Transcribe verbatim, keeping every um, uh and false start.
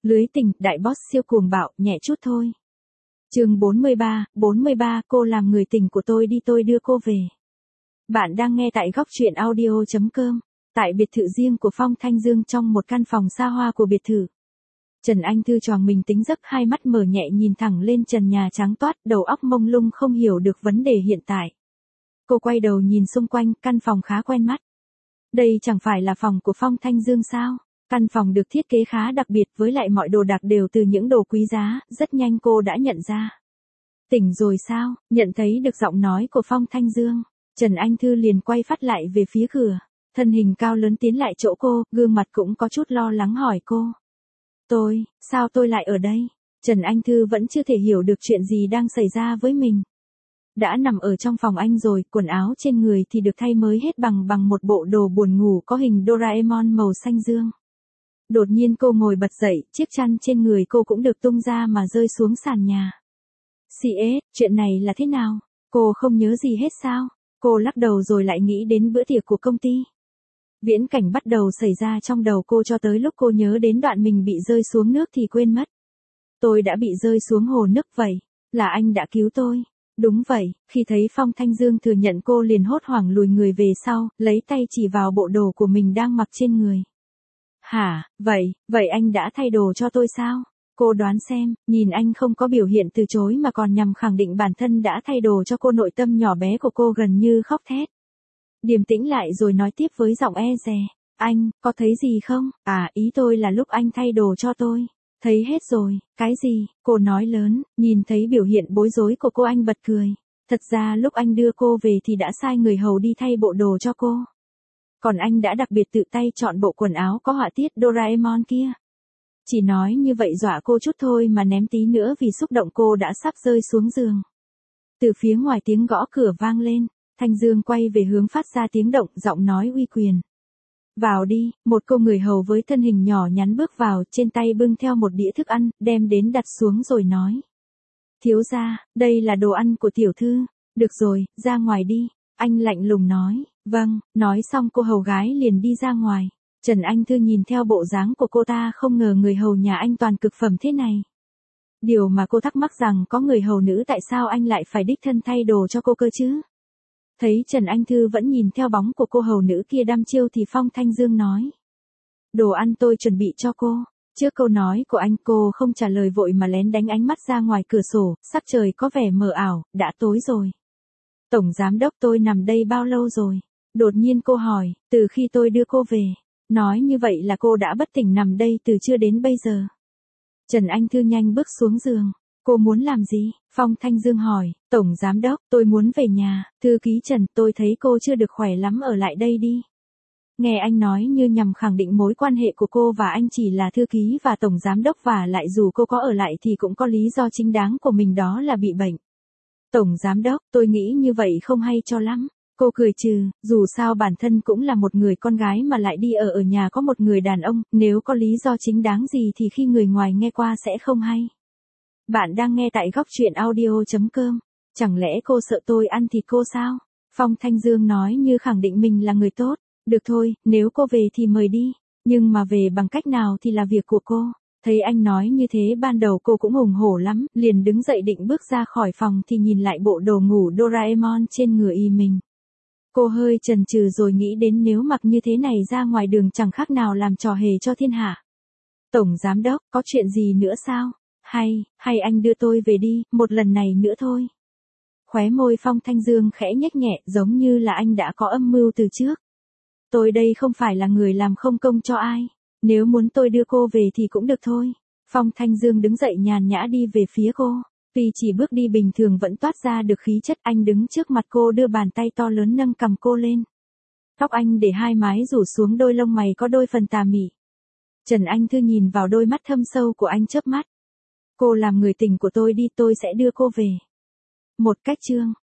Lưới tình, đại boss siêu cuồng bạo, nhẹ chút thôi. Chương bốn mươi ba, bốn mươi ba, cô làm người tình của tôi đi, tôi đưa cô về. Bạn đang nghe tại góc truyện audio chấm com, tại biệt thự riêng của Phong Thanh Dương trong một căn phòng xa hoa của biệt thự. Trần Anh Thư choàng mình tính giấc, hai mắt mở nhẹ nhìn thẳng lên trần nhà trắng toát, đầu óc mông lung không hiểu được vấn đề hiện tại. Cô quay đầu nhìn xung quanh, căn phòng khá quen mắt. Đây chẳng phải là phòng của Phong Thanh Dương sao? Căn phòng được thiết kế khá đặc biệt, với lại mọi đồ đạc đều từ những đồ quý giá, rất nhanh cô đã nhận ra. Tỉnh rồi sao? Nhận thấy được giọng nói của Phong Thanh Dương, Trần Anh Thư liền quay phát lại về phía cửa, thân hình cao lớn tiến lại chỗ cô, gương mặt cũng có chút lo lắng hỏi cô. Tôi, sao tôi lại ở đây? Trần Anh Thư vẫn chưa thể hiểu được chuyện gì đang xảy ra với mình. Đã nằm ở trong phòng anh rồi, quần áo trên người thì được thay mới hết bằng bằng một bộ đồ buồn ngủ có hình Doraemon màu xanh dương. Đột nhiên cô ngồi bật dậy, chiếc chăn trên người cô cũng được tung ra mà rơi xuống sàn nhà. xê ét, chuyện này là thế nào? Cô không nhớ gì hết sao? Cô lắc đầu rồi lại nghĩ đến bữa tiệc của công ty. Viễn cảnh bắt đầu xảy ra trong đầu cô cho tới lúc cô nhớ đến đoạn mình bị rơi xuống nước thì quên mất. Tôi đã bị rơi xuống hồ nước vậy, là anh đã cứu tôi. Đúng vậy, khi thấy Phong Thanh Dương thừa nhận cô liền hốt hoảng lùi người về sau, lấy tay chỉ vào bộ đồ của mình đang mặc trên người. Hả, vậy, vậy anh đã thay đồ cho tôi sao? Cô đoán xem, nhìn anh không có biểu hiện từ chối mà còn nhằm khẳng định bản thân đã thay đồ cho cô, nội tâm nhỏ bé của cô gần như khóc thét. Điềm tĩnh lại rồi nói tiếp với giọng e dè. Anh, có thấy gì không? À, ý tôi là lúc anh thay đồ cho tôi. Thấy hết rồi, cái gì? Cô nói lớn, nhìn thấy biểu hiện bối rối của cô anh bật cười. Thật ra lúc anh đưa cô về thì đã sai người hầu đi thay bộ đồ cho cô. Còn anh đã đặc biệt tự tay chọn bộ quần áo có họa tiết Doraemon kia. Chỉ nói như vậy dọa cô chút thôi mà ném tí nữa vì xúc động cô đã sắp rơi xuống giường. Từ phía ngoài tiếng gõ cửa vang lên, Thanh Dương quay về hướng phát ra tiếng động, giọng nói uy quyền. Vào đi, một cô người hầu với thân hình nhỏ nhắn bước vào, trên tay bưng theo một đĩa thức ăn, đem đến đặt xuống rồi nói. Thiếu gia, đây là đồ ăn của tiểu thư. Được rồi, ra ngoài đi. Anh lạnh lùng nói. Vâng, nói xong cô hầu gái liền đi ra ngoài. Trần Anh Thư nhìn theo bộ dáng của cô ta, không ngờ người hầu nhà anh toàn cực phẩm thế này. Điều mà cô thắc mắc rằng có người hầu nữ, tại sao anh lại phải đích thân thay đồ cho cô cơ chứ? Thấy Trần Anh Thư vẫn nhìn theo bóng của cô hầu nữ kia đăm chiêu thì Phong Thanh Dương nói. Đồ ăn tôi chuẩn bị cho cô. Trước câu nói của anh, cô không trả lời vội mà lén đánh ánh mắt ra ngoài cửa sổ, sắc trời có vẻ mờ ảo, đã tối rồi. Tổng giám đốc, tôi nằm đây bao lâu rồi? Đột nhiên cô hỏi, từ khi tôi đưa cô về. Nói như vậy là cô đã bất tỉnh nằm đây từ trưa đến bây giờ. Trần Anh Thư nhanh bước xuống giường. Cô muốn làm gì? Phong Thanh Dương hỏi. Tổng giám đốc, tôi muốn về nhà. Thư ký Trần, tôi thấy cô chưa được khỏe lắm, ở lại đây đi. Nghe anh nói như nhằm khẳng định mối quan hệ của cô và anh chỉ là thư ký và tổng giám đốc, và lại dù cô có ở lại thì cũng có lý do chính đáng của mình, đó là bị bệnh. Tổng giám đốc, tôi nghĩ như vậy không hay cho lắm. Cô cười trừ, dù sao bản thân cũng là một người con gái mà lại đi ở ở nhà có một người đàn ông, nếu có lý do chính đáng gì thì khi người ngoài nghe qua sẽ không hay. Bạn đang nghe tại góc truyện audio chấm com. Chẳng lẽ cô sợ tôi ăn thịt cô sao? Phong Thanh Dương nói như khẳng định mình là người tốt. Được thôi, nếu cô về thì mời đi. Nhưng mà về bằng cách nào thì là việc của cô. Thấy anh nói như thế ban đầu cô cũng hùng hổ lắm, liền đứng dậy định bước ra khỏi phòng thì nhìn lại bộ đồ ngủ Doraemon trên người y mình. Cô hơi chần chừ rồi nghĩ đến nếu mặc như thế này ra ngoài đường chẳng khác nào làm trò hề cho thiên hạ. Tổng giám đốc, có chuyện gì nữa sao? Hay, hay anh đưa tôi về đi, một lần này nữa thôi. Khóe môi Phong Thanh Dương khẽ nhếch nhẹ, giống như là anh đã có âm mưu từ trước. Tôi đây không phải là người làm không công cho ai. Nếu muốn tôi đưa cô về thì cũng được thôi. Phong Thanh Dương đứng dậy nhàn nhã đi về phía cô. Tuy chỉ bước đi bình thường vẫn toát ra được khí chất, anh đứng trước mặt cô đưa bàn tay to lớn nâng cầm cô lên. Tóc anh để hai mái rủ xuống, đôi lông mày có đôi phần tà mị. Trần Anh Thư nhìn vào đôi mắt thâm sâu của anh chớp mắt. Cô làm người tình của tôi đi, tôi sẽ đưa cô về. Một cách chương.